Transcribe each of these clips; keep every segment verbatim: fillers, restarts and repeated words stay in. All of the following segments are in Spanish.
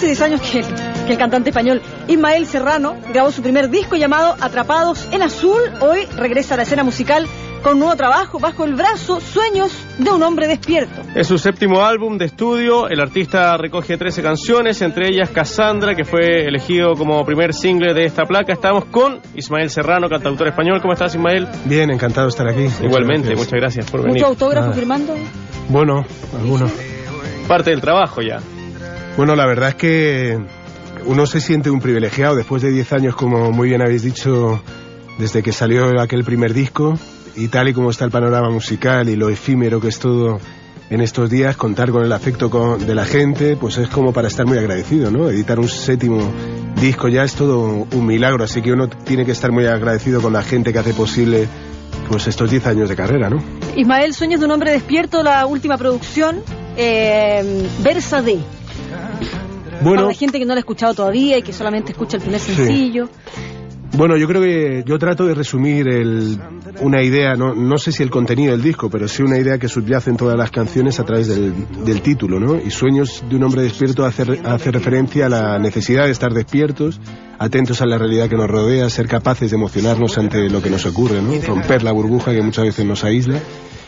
diez años que el, que el cantante español Ismael Serrano grabó su primer disco llamado Atrapados en Azul. Hoy regresa a la escena musical con un nuevo trabajo bajo el brazo, Sueños de un hombre despierto. Es su séptimo álbum de estudio. El artista recoge trece canciones, entre ellas Cassandra, que fue elegido como primer single de esta placa. Estamos con Ismael Serrano, cantautor español. ¿Cómo estás, Ismael? Bien, encantado de estar aquí. Igualmente, muchas gracias por venir. ¿Mucho autógrafo Nada. firmando? Bueno, algunos. Parte del trabajo ya. Bueno, la verdad es que uno se siente un privilegiado después de diez años, como muy bien habéis dicho, desde que salió aquel primer disco. Y tal y como está el panorama musical y lo efímero que es todo en estos días, contar con el afecto con, de la gente, pues es como para estar muy agradecido, ¿no? Editar un séptimo disco ya es todo un milagro, así que uno tiene que estar muy agradecido con la gente que hace posible pues estos diez años de carrera, ¿no? Ismael, Sueños de un hombre despierto, la última producción, eh, versa de... Bueno, para la gente que no la ha escuchado todavía y que solamente escucha el primer sencillo... Sí. Bueno, yo creo que yo trato de resumir el, una idea, no, no sé si el contenido del disco, pero sí una idea que subyace en todas las canciones a través del, del título, ¿no? Y Sueños de un hombre despierto hace, hace referencia a la necesidad de estar despiertos, atentos a la realidad que nos rodea, ser capaces de emocionarnos ante lo que nos ocurre, ¿no? Romper la burbuja que muchas veces nos aísla.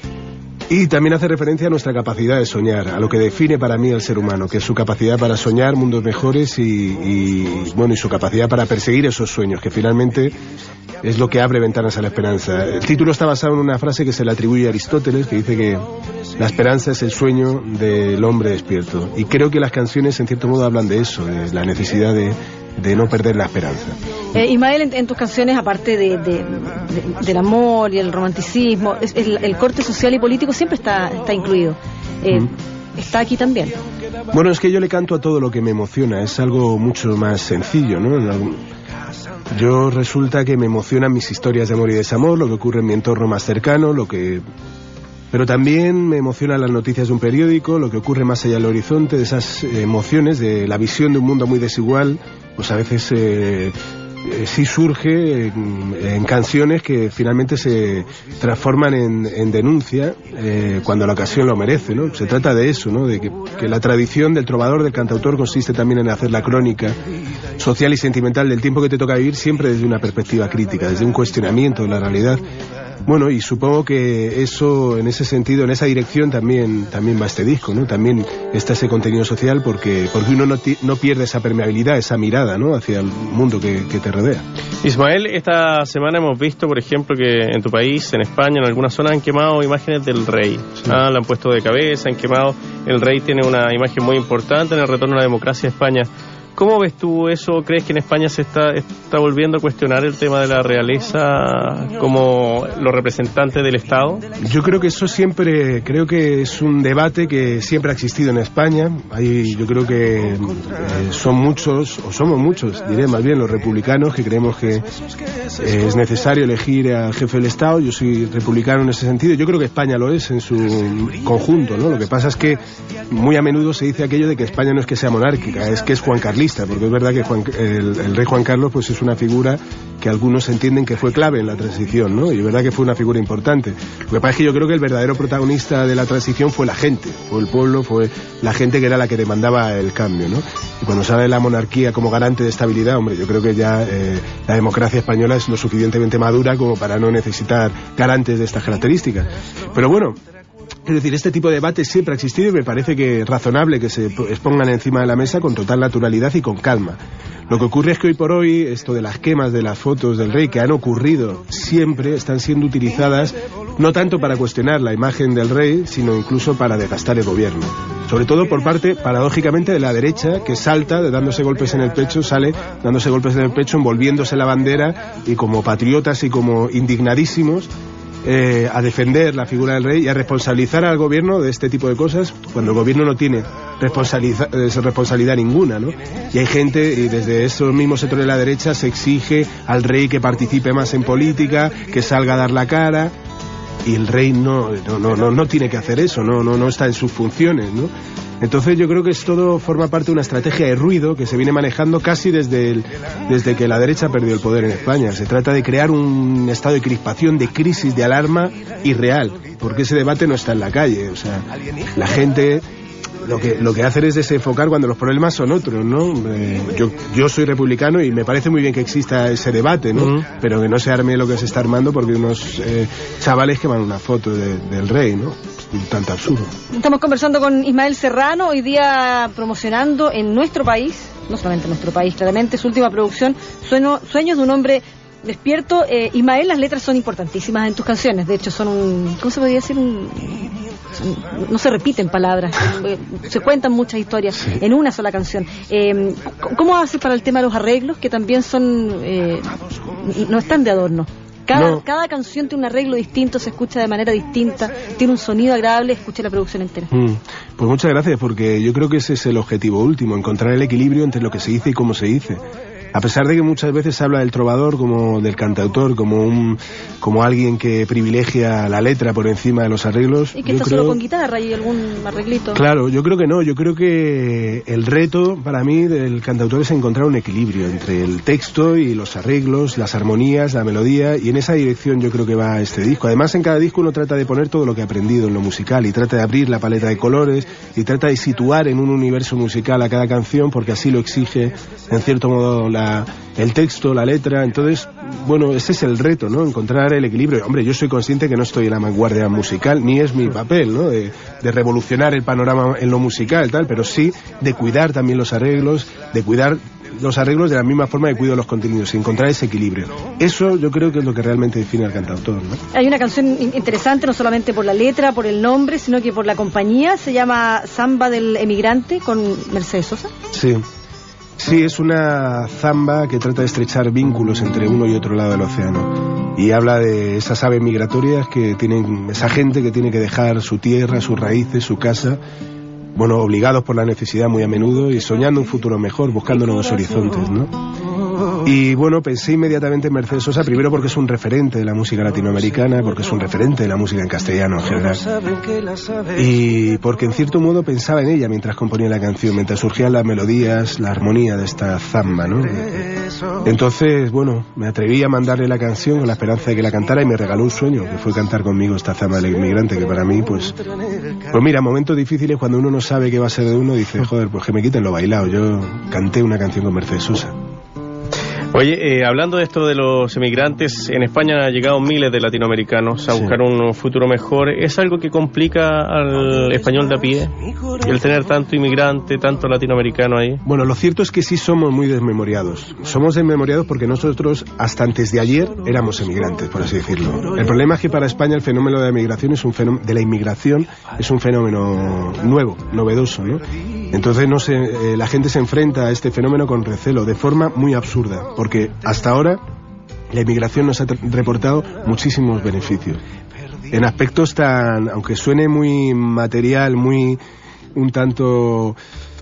Y también hace referencia a nuestra capacidad de soñar, a lo que define para mí al ser humano, que es su capacidad para soñar mundos mejores y, y, bueno, y su capacidad para perseguir esos sueños, que finalmente es lo que abre ventanas a la esperanza. El título está basado en una frase que se le atribuye a Aristóteles, que dice que la esperanza es el sueño del hombre despierto. Y creo que las canciones, en cierto modo, hablan de eso, de la necesidad de, de no perder la esperanza. Eh, Ismael, en, en tus canciones, aparte de, de, de, del amor y el romanticismo, es, el, el corte social y político siempre está, está incluido. Eh, mm. ¿Está aquí también? Bueno, es que yo le canto a todo lo que me emociona, es algo mucho más sencillo, ¿no? En algún... Yo resulta que me emocionan mis historias de amor y desamor, lo que ocurre en mi entorno más cercano, lo que... Pero también me emocionan las noticias de un periódico, lo que ocurre más allá del horizonte, de esas emociones, de la visión de un mundo muy desigual, pues a veces eh, eh, sí surge en, en canciones que finalmente se transforman en, en denuncia eh, cuando la ocasión lo merece, ¿no? Se trata de eso, ¿no? De que, que la tradición del trovador, del cantautor, consiste también en hacer la crónica social y sentimental del tiempo que te toca vivir, siempre desde una perspectiva crítica, desde un cuestionamiento de la realidad. Bueno, y supongo que eso, en ese sentido, en esa dirección también también va este disco, ¿no? También está ese contenido social porque porque uno no, ti, no pierde esa permeabilidad, esa mirada, ¿no? Hacia el mundo que, que te rodea. Ismael, esta semana hemos visto, por ejemplo, que en tu país, en España, en algunas zonas han quemado imágenes del rey. Sí. Ah, la han puesto de cabeza, han quemado. El rey tiene una imagen muy importante en el retorno a la democracia de España. ¿Cómo ves tú eso? ¿Crees que en España se está, está volviendo a cuestionar el tema de la realeza como los representantes del Estado? Yo creo que eso siempre, creo que es un debate que siempre ha existido en España. Hay, yo creo que eh, son muchos, o somos muchos, diré más bien, los republicanos que creemos que eh, es necesario elegir al jefe del Estado. Yo soy republicano en ese sentido. Yo creo que España lo es en su conjunto, ¿no? Lo que pasa es que muy a menudo se dice aquello de que España no es que sea monárquica, es que es Juan Carlista. Porque es verdad que Juan, el, el rey Juan Carlos pues es una figura que algunos entienden que fue clave en la transición, ¿no? Y es verdad que fue una figura importante. Lo que pasa es que yo creo que el verdadero protagonista de la transición fue la gente, fue el pueblo, fue la gente que era la que demandaba el cambio, ¿no? Y cuando sale la monarquía como garante de estabilidad, hombre, yo creo que ya eh, la democracia española es lo suficientemente madura como para no necesitar garantes de estas características. Pero bueno, es decir, este tipo de debate siempre ha existido y me parece que es razonable que se expongan encima de la mesa con total naturalidad y con calma. Lo que ocurre es que hoy por hoy, esto de las quemas de las fotos del rey que han ocurrido siempre, están siendo utilizadas no tanto para cuestionar la imagen del rey, sino incluso para desgastar el gobierno. Sobre todo por parte, paradójicamente, de la derecha, que salta, dándose golpes en el pecho, sale dándose golpes en el pecho, envolviéndose la bandera y como patriotas y como indignadísimos, Eh, a defender la figura del rey y a responsabilizar al gobierno de este tipo de cosas cuando el gobierno no tiene responsabilidad, responsabilidad ninguna, ¿no? Y hay gente, y desde esos mismos sectores de la derecha se exige al rey que participe más en política, que salga a dar la cara, y el rey no no no no, no tiene que hacer eso, no no no está en sus funciones, ¿no? Entonces yo creo que es todo forma parte de una estrategia de ruido que se viene manejando casi desde, el, desde que la derecha perdió el poder en España. Se trata de crear un estado de crispación, de crisis, de alarma irreal, porque ese debate no está en la calle. O sea, la gente lo que lo que hacen es desenfocar cuando los problemas son otros, ¿no? Eh, yo yo soy republicano y me parece muy bien que exista ese debate, ¿no? Uh-huh. Pero que no se arme lo que se está armando porque unos eh, chavales queman una foto de, del rey, ¿no? Un tanto absurdo. Estamos conversando con Ismael Serrano, hoy día promocionando en nuestro país, no solamente en nuestro país, claramente, su última producción, Sueño, Sueños de un hombre despierto. eh, Ismael, las letras son importantísimas en tus canciones, de hecho son un, ¿cómo se podría decir? Un, son, no se repiten palabras, se cuentan muchas historias sí. en una sola canción. Eh, ¿Cómo haces para el tema de los arreglos, que también son, eh, no están de adorno? Cada, no. cada canción tiene un arreglo distinto, se escucha de manera distinta, tiene un sonido agradable, escuché la producción entera. Mm, pues muchas gracias, porque yo creo que ese es el objetivo último, encontrar el equilibrio entre lo que se dice y cómo se dice. A pesar de que muchas veces se habla del trovador como del cantautor, como un como alguien que privilegia la letra por encima de los arreglos. ¿Y que está creo... solo con guitarra y algún arreglito? Claro, yo creo que no. Yo creo que el reto para mí del cantautor es encontrar un equilibrio entre el texto y los arreglos, las armonías, la melodía, y en esa dirección yo creo que va este disco. Además, en cada disco uno trata de poner todo lo que ha aprendido en lo musical y trata de abrir la paleta de colores y trata de situar en un universo musical a cada canción, porque así lo exige, en cierto modo, la La, el texto, la letra. Entonces, bueno, ese es el reto, ¿no? Encontrar el equilibrio. Hombre, yo soy consciente que no estoy en la vanguardia musical, ni es mi papel, ¿no? De, de revolucionar el panorama en lo musical, tal, pero sí de cuidar también los arreglos, de cuidar los arreglos de la misma forma que cuido los contenidos, y encontrar ese equilibrio. Eso yo creo que es lo que realmente define al cantautor, ¿no? Hay una canción interesante, no solamente por la letra, por el nombre, sino que por la compañía. Se llama Zamba del Emigrante, con Mercedes Sosa. Sí. Sí, es una zamba que trata de estrechar vínculos entre uno y otro lado del océano. Y habla de esas aves migratorias que tienen, esa gente que tiene que dejar su tierra, sus raíces, su casa, bueno, obligados por la necesidad muy a menudo y soñando un futuro mejor, buscando nuevos horizontes, ¿no? Y bueno, pensé inmediatamente en Mercedes Sosa, primero porque es un referente de la música latinoamericana, porque es un referente de la música en castellano en general, y porque en cierto modo pensaba en ella mientras componía la canción, mientras surgían las melodías, la armonía de esta zamba, ¿no? Entonces, bueno, me atreví a mandarle la canción con la esperanza de que la cantara, y me regaló un sueño, que fue cantar conmigo esta zamba del inmigrante, que para mí, pues, pues mira, momentos difíciles cuando uno no sabe qué va a ser de uno, dice, joder, pues que me quiten lo bailado. Yo canté una canción con Mercedes Sosa. Oye, eh, hablando de esto de los emigrantes, en España han llegado miles de latinoamericanos a sí. buscar un futuro mejor. ¿Es algo que complica al español de a pie, el tener tanto inmigrante, tanto latinoamericano ahí? Bueno, lo cierto es que sí somos muy desmemoriados. Somos desmemoriados porque nosotros, hasta antes de ayer, éramos emigrantes, por así decirlo. El problema es que para España el fenómeno de la migración es un fenómeno, de la inmigración es un fenómeno nuevo, novedoso, ¿no? Entonces no se, eh, la gente se enfrenta a este fenómeno con recelo, de forma muy absurda, porque hasta ahora la inmigración nos ha reportado muchísimos beneficios. En aspectos tan, aunque suene muy material, muy un tanto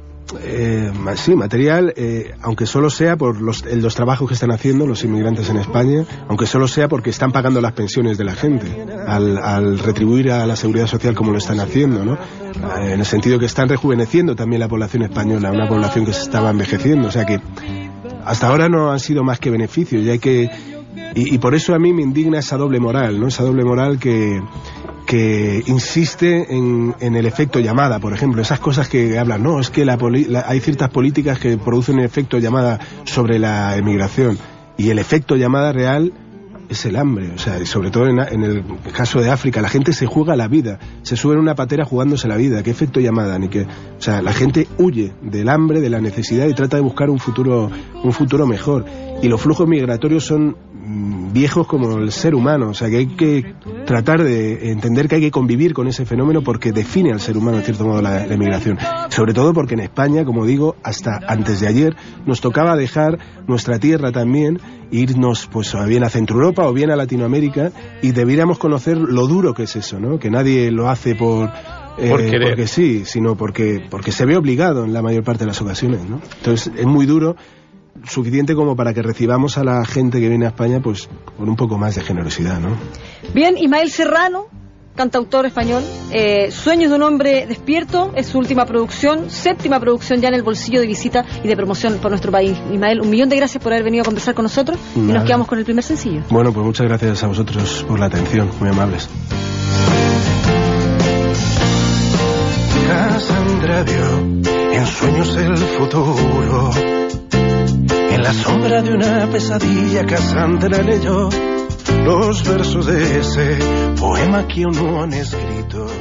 eh, sí, material, eh, aunque solo sea por los, los trabajos que están haciendo los inmigrantes en España, aunque solo sea porque están pagando las pensiones de la gente al, al retribuir a la seguridad social como lo están haciendo, ¿no? En el sentido que están rejuveneciendo también la población española, una población que se estaba envejeciendo, o sea que hasta ahora no han sido más que beneficios, y hay que y, y por eso a mí me indigna esa doble moral, ¿no? Esa doble moral que que insiste en, en el efecto llamada, por ejemplo, esas cosas que hablan, no, es que la, la, hay ciertas políticas que producen el efecto llamada sobre la emigración, y el efecto llamada real es el hambre, o sea, sobre todo en, en el caso de África, la gente se juega la vida, se sube en una patera jugándose la vida. ¿Qué efecto llamada? Ni que, o sea, la gente huye del hambre, de la necesidad, y trata de buscar un futuro, un futuro mejor. Y los flujos migratorios son mmm, viejos como el ser humano, o sea, que hay que tratar de entender que hay que convivir con ese fenómeno porque define al ser humano en cierto modo la, la emigración. Sobre todo porque en España, como digo, hasta antes de ayer nos tocaba dejar nuestra tierra también, irnos pues bien a Centro Europa o bien a Latinoamérica, y debiéramos conocer lo duro que es eso, ¿no? Que nadie lo hace por eh, por porque sí, sino porque porque se ve obligado en la mayor parte de las ocasiones, ¿no? Entonces es muy duro, suficiente como para que recibamos a la gente que viene a España pues con un poco más de generosidad, ¿no? Bien, Ismael Serrano, cantautor español, eh, Sueños de un hombre despierto es su última producción, séptima producción ya en el bolsillo de visita y de promoción por nuestro país. Ismael, un millón de gracias por haber venido a conversar con nosotros. Nada. Y nos quedamos con el primer sencillo. Bueno, pues muchas gracias a vosotros por la atención, muy amables. Cassandra, Dios. futuro. En la sombra de una pesadilla Cassandra leyó los versos de ese poema que aún no han escrito.